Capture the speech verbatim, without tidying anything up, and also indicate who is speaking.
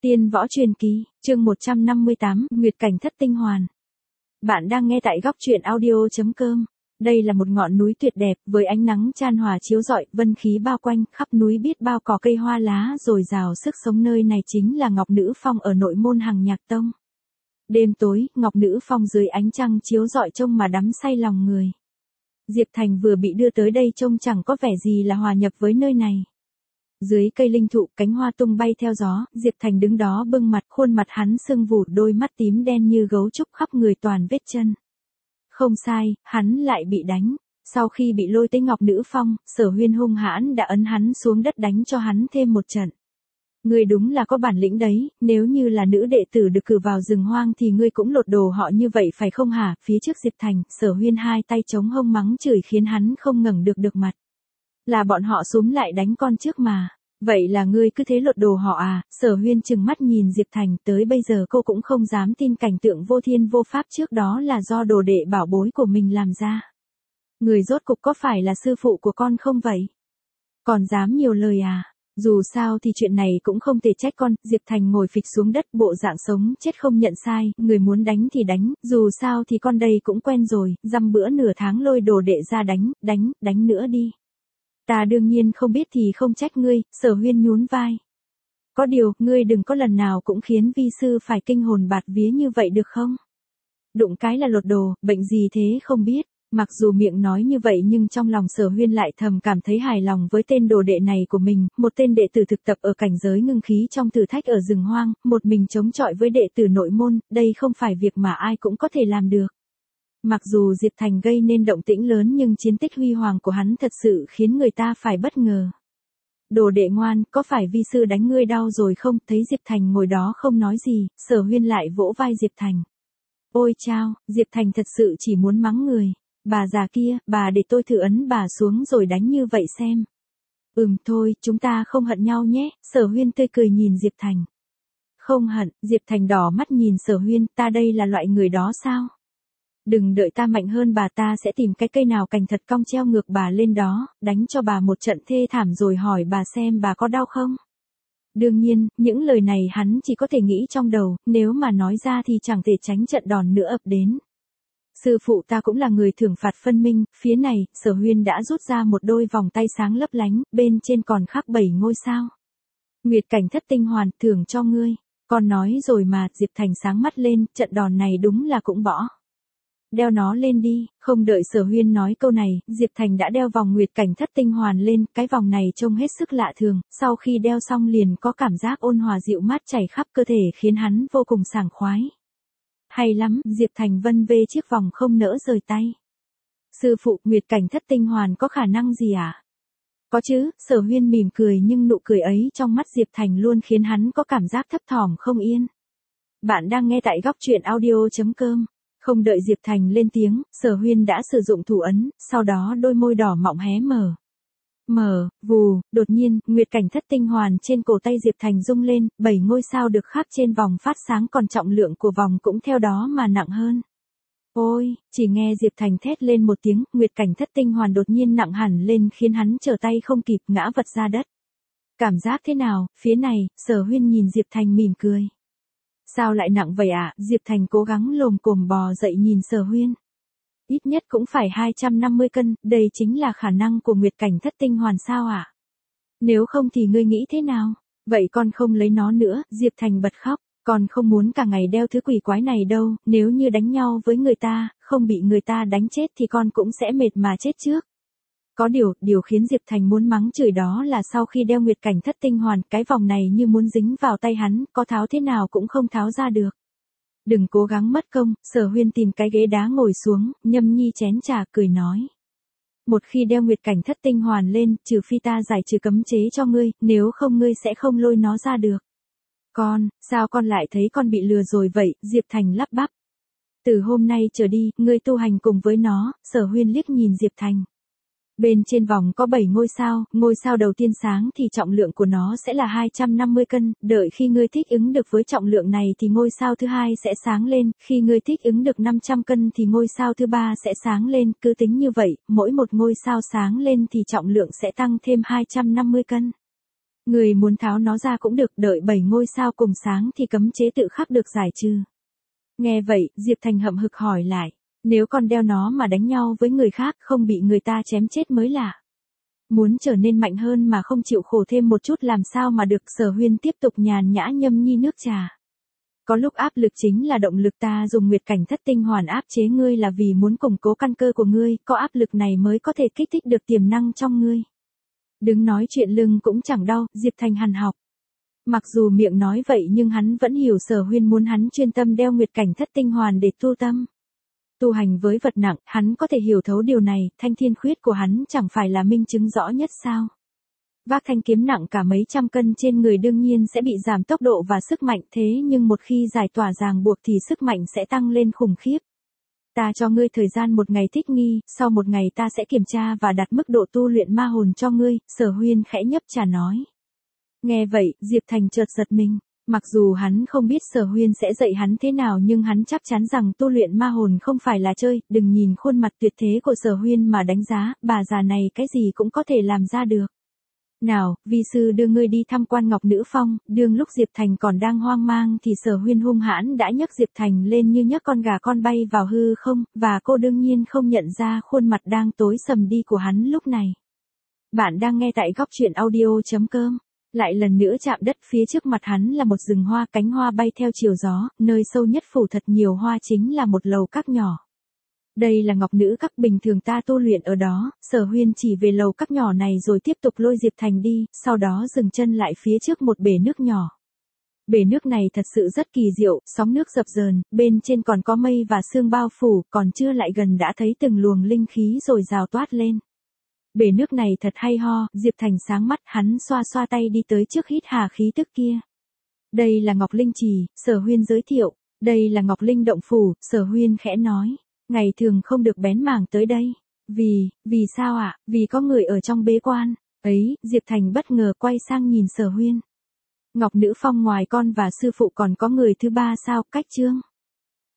Speaker 1: Tiên võ truyền kỳ, chương một trăm năm mươi tám, Nguyệt cảnh thất tinh hoàn. Bạn đang nghe tại góc truyện audio.com. Đây là một ngọn núi tuyệt đẹp, với ánh nắng chan hòa chiếu rọi, vân khí bao quanh, khắp núi biết bao cỏ cây hoa lá rồi rào sức sống. Nơi này chính là Ngọc Nữ Phong ở nội môn Hằng Nhạc Tông. Đêm tối, Ngọc Nữ Phong dưới ánh trăng chiếu rọi trông mà đắm say lòng người. Diệp Thành vừa bị đưa tới đây trông chẳng có vẻ gì là hòa nhập với nơi này. Dưới cây linh thụ, cánh hoa tung bay theo gió, Diệp Thành đứng đó bưng mặt, khuôn mặt hắn sưng vù, đôi mắt tím đen như gấu trúc, khắp người toàn vết chân. Không sai, hắn lại bị đánh. Sau khi bị lôi tới Ngọc Nữ Phong, Sở Huyên hung hãn đã ấn hắn xuống đất đánh cho hắn thêm một trận. Ngươi đúng là có bản lĩnh đấy, nếu như là nữ đệ tử được cử vào rừng hoang thì ngươi cũng lột đồ họ như vậy phải không hả? Phía trước Diệp Thành, Sở Huyên hai tay chống hông mắng chửi khiến hắn không ngẩng được được mặt. Là bọn họ xúm lại đánh con trước mà. Vậy là ngươi cứ thế lột đồ họ à? Sở Huyên trừng mắt nhìn Diệp Thành, tới bây giờ cô cũng không dám tin cảnh tượng vô thiên vô pháp trước đó là do đồ đệ bảo bối của mình làm ra. Người rốt cục có phải là sư phụ của con không vậy? Còn dám nhiều lời à? Dù sao thì chuyện này cũng không thể trách con. Diệp Thành ngồi phịch xuống đất, bộ dạng sống chết không nhận sai, người muốn đánh thì đánh, dù sao thì con đây cũng quen rồi, dăm bữa nửa tháng lôi đồ đệ ra đánh, đánh, đánh nữa đi. Ta đương nhiên không biết thì không trách ngươi. Sở Huyên nhún vai. Có điều, ngươi đừng có lần nào cũng khiến vi sư phải kinh hồn bạt vía như vậy được không? Đụng cái là lột đồ, bệnh gì thế không biết. Mặc dù miệng nói như vậy nhưng trong lòng Sở Huyên lại thầm cảm thấy hài lòng với tên đồ đệ này của mình, một tên đệ tử thực tập ở cảnh giới ngưng khí trong thử thách ở rừng hoang, một mình chống chọi với đệ tử nội môn, đây không phải việc mà ai cũng có thể làm được. Mặc dù Diệp Thành gây nên động tĩnh lớn nhưng chiến tích huy hoàng của hắn thật sự khiến người ta phải bất ngờ. Đồ đệ ngoan, có phải vi sư đánh ngươi đau rồi không? Thấy Diệp Thành ngồi đó không nói gì, Sở Huyên lại vỗ vai Diệp Thành. Ôi chao, Diệp Thành thật sự chỉ muốn mắng người. Bà già kia, bà để tôi thử ấn bà xuống rồi đánh như vậy xem. Ừm thôi, chúng ta không hận nhau nhé. Sở Huyên tươi cười nhìn Diệp Thành. Không hận. Diệp Thành đỏ mắt nhìn Sở Huyên, ta đây là loại người đó sao? Đừng đợi ta mạnh hơn bà, ta sẽ tìm cái cây nào cành thật cong treo ngược bà lên đó, đánh cho bà một trận thê thảm rồi hỏi bà xem bà có đau không? Đương nhiên, những lời này hắn chỉ có thể nghĩ trong đầu, nếu mà nói ra thì chẳng thể tránh trận đòn nữa ập đến. Sư phụ ta cũng là người thưởng phạt phân minh. Phía này, Sở Huyên đã rút ra một đôi vòng tay sáng lấp lánh, bên trên còn khắc bảy ngôi sao. Nguyệt cảnh thất tinh hoàn, thưởng cho ngươi. Con nói rồi mà. Diệp Thành sáng mắt lên, trận đòn này đúng là cũng bỏ. Đeo nó lên đi. Không đợi Sở Huyên nói câu này, Diệp Thành đã đeo vòng Nguyệt cảnh thất tinh hoàn lên, cái vòng này trông hết sức lạ thường, sau khi đeo xong liền có cảm giác ôn hòa dịu mát chảy khắp cơ thể khiến hắn vô cùng sảng khoái. Hay lắm, Diệp Thành vân vê chiếc vòng không nỡ rời tay. Sư phụ, Nguyệt cảnh thất tinh hoàn có khả năng gì à? Có chứ. Sở Huyên mỉm cười nhưng nụ cười ấy trong mắt Diệp Thành luôn khiến hắn có cảm giác thấp thỏm không yên. Bạn đang nghe tại góc truyện audio.com. Không đợi Diệp Thành lên tiếng, Sở Huyên đã sử dụng thủ ấn, sau đó đôi môi đỏ mọng hé mở. Mở, vù, đột nhiên, Nguyệt cảnh thất tinh hoàn trên cổ tay Diệp Thành rung lên, bảy ngôi sao được khắc trên vòng phát sáng, còn trọng lượng của vòng cũng theo đó mà nặng hơn. Ôi, chỉ nghe Diệp Thành thét lên một tiếng, Nguyệt cảnh thất tinh hoàn đột nhiên nặng hẳn lên khiến hắn trở tay không kịp ngã vật ra đất. Cảm giác thế nào? Phía này, Sở Huyên nhìn Diệp Thành mỉm cười. Sao lại nặng vậy ạ? À? Diệp Thành cố gắng lồm cồm bò dậy nhìn Sở Huyên. Ít nhất cũng phải hai trăm năm mươi cân, đây chính là khả năng của Nguyệt cảnh thất tinh hoàn sao ạ? À? Nếu không thì ngươi nghĩ thế nào? Vậy con không lấy nó nữa. Diệp Thành bật khóc. Con không muốn cả ngày đeo thứ quỷ quái này đâu, nếu như đánh nhau với người ta, không bị người ta đánh chết thì con cũng sẽ mệt mà chết trước. Có điều, điều khiến Diệp Thành muốn mắng chửi đó là sau khi đeo Nguyệt cảnh thất tinh hoàn, cái vòng này như muốn dính vào tay hắn, có tháo thế nào cũng không tháo ra được. Đừng cố gắng mất công. Sở Huyên tìm cái ghế đá ngồi xuống, nhâm nhi chén trà cười nói. Một khi đeo Nguyệt cảnh thất tinh hoàn lên, trừ phi ta giải trừ cấm chế cho ngươi, nếu không ngươi sẽ không lôi nó ra được. Con, sao con lại thấy con bị lừa rồi vậy? Diệp Thành lắp bắp. Từ hôm nay trở đi, ngươi tu hành cùng với nó. Sở Huyên liếc nhìn Diệp Thành. Bên trên vòng có bảy ngôi sao, ngôi sao đầu tiên sáng thì trọng lượng của nó sẽ là hai trăm năm mươi cân, đợi khi ngươi thích ứng được với trọng lượng này thì ngôi sao thứ hai sẽ sáng lên, khi ngươi thích ứng được năm trăm cân thì ngôi sao thứ ba sẽ sáng lên, cứ tính như vậy, mỗi một ngôi sao sáng lên thì trọng lượng sẽ tăng thêm hai trăm năm mươi cân. Người muốn tháo nó ra cũng được, đợi bảy ngôi sao cùng sáng thì cấm chế tự khắc được giải trừ. Nghe vậy, Diệp Thành hậm hực hỏi lại, nếu con đeo nó mà đánh nhau với người khác không bị người ta chém chết mới lạ. Muốn trở nên mạnh hơn mà không chịu khổ thêm một chút làm sao mà được. Sở Huyên tiếp tục nhàn nhã nhâm nhi nước trà. Có lúc áp lực chính là động lực, ta dùng nguyệt cảnh thất tinh hoàn áp chế ngươi là vì muốn củng cố căn cơ của ngươi, có áp lực này mới có thể kích thích được tiềm năng trong ngươi. Đứng nói chuyện lưng cũng chẳng đau, Diệp Thành hằn học. Mặc dù miệng nói vậy nhưng hắn vẫn hiểu Sở Huyên muốn hắn chuyên tâm đeo nguyệt cảnh thất tinh hoàn để tu tâm. Tu hành với vật nặng, hắn có thể hiểu thấu điều này, thanh thiên khuyết của hắn chẳng phải là minh chứng rõ nhất sao. Vác thanh kiếm nặng cả mấy trăm cân trên người đương nhiên sẽ bị giảm tốc độ và sức mạnh, thế nhưng một khi giải tỏa ràng buộc thì sức mạnh sẽ tăng lên khủng khiếp. Ta cho ngươi thời gian một ngày thích nghi, sau một ngày ta sẽ kiểm tra và đặt mức độ tu luyện ma hồn cho ngươi, Sở Huyên khẽ nhấp trà nói. Nghe vậy, Diệp Thành chợt giật mình. Mặc dù hắn không biết Sở Huyên sẽ dạy hắn thế nào nhưng hắn chắc chắn rằng tu luyện ma hồn không phải là chơi, đừng nhìn khuôn mặt tuyệt thế của Sở Huyên mà đánh giá, bà già này cái gì cũng có thể làm ra được. Nào, vi sư đưa ngươi đi tham quan Ngọc Nữ Phong, đương lúc Diệp Thành còn đang hoang mang thì Sở Huyên hung hãn đã nhấc Diệp Thành lên như nhấc con gà con bay vào hư không, và cô đương nhiên không nhận ra khuôn mặt đang tối sầm đi của hắn lúc này. Bạn đang nghe tại góc truyện audio chấm com. Lại lần nữa chạm đất, phía trước mặt hắn là một rừng hoa, cánh hoa bay theo chiều gió, nơi sâu nhất phủ thật nhiều hoa chính là một lầu các nhỏ. Đây là Ngọc Nữ Các, bình thường ta tu luyện ở đó. Sở Huyên chỉ về lầu các nhỏ này rồi tiếp tục lôi Diệp Thành đi, sau đó dừng chân lại phía trước một bể nước nhỏ. Bể nước này thật sự rất kỳ diệu, sóng nước dập dờn, bên trên còn có mây và sương bao phủ, còn chưa lại gần đã thấy từng luồng linh khí rồi rào toát lên. Bể nước này thật hay ho, Diệp Thành sáng mắt, hắn xoa xoa tay đi tới trước hít hà khí tức kia. Đây là Ngọc Linh Trì, Sở Huyên giới thiệu. Đây là Ngọc Linh Động Phủ, Sở Huyên khẽ nói. Ngày thường không được bén mảng tới đây. Vì, vì sao ạ? À? Vì có người ở trong bế quan. Ấy, Diệp Thành bất ngờ quay sang nhìn Sở Huyên. Ngọc Nữ Phong ngoài con và sư phụ còn có người thứ ba sao? Cách Trương.